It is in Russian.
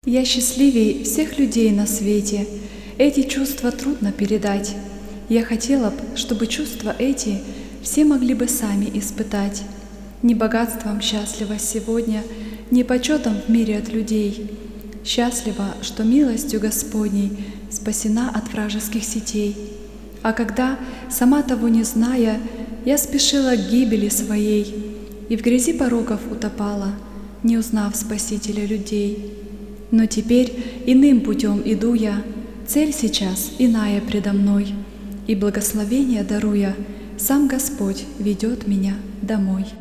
Я счастливей всех людей на свете. Эти чувства трудно передать. Я хотела б, чтобы чувства эти все могли бы сами испытать. Не богатством счастлива сегодня, не почетом в мире от людей. Счастлива, что милостью Господней спасена от вражеских сетей. А когда, сама того не зная, я спешила к гибели своей и в грязи пороков утопала, не узнав Спасителя людей. Но теперь иным путем иду я, цель сейчас иная предо мной, и благословение даруя, сам Господь ведет меня домой.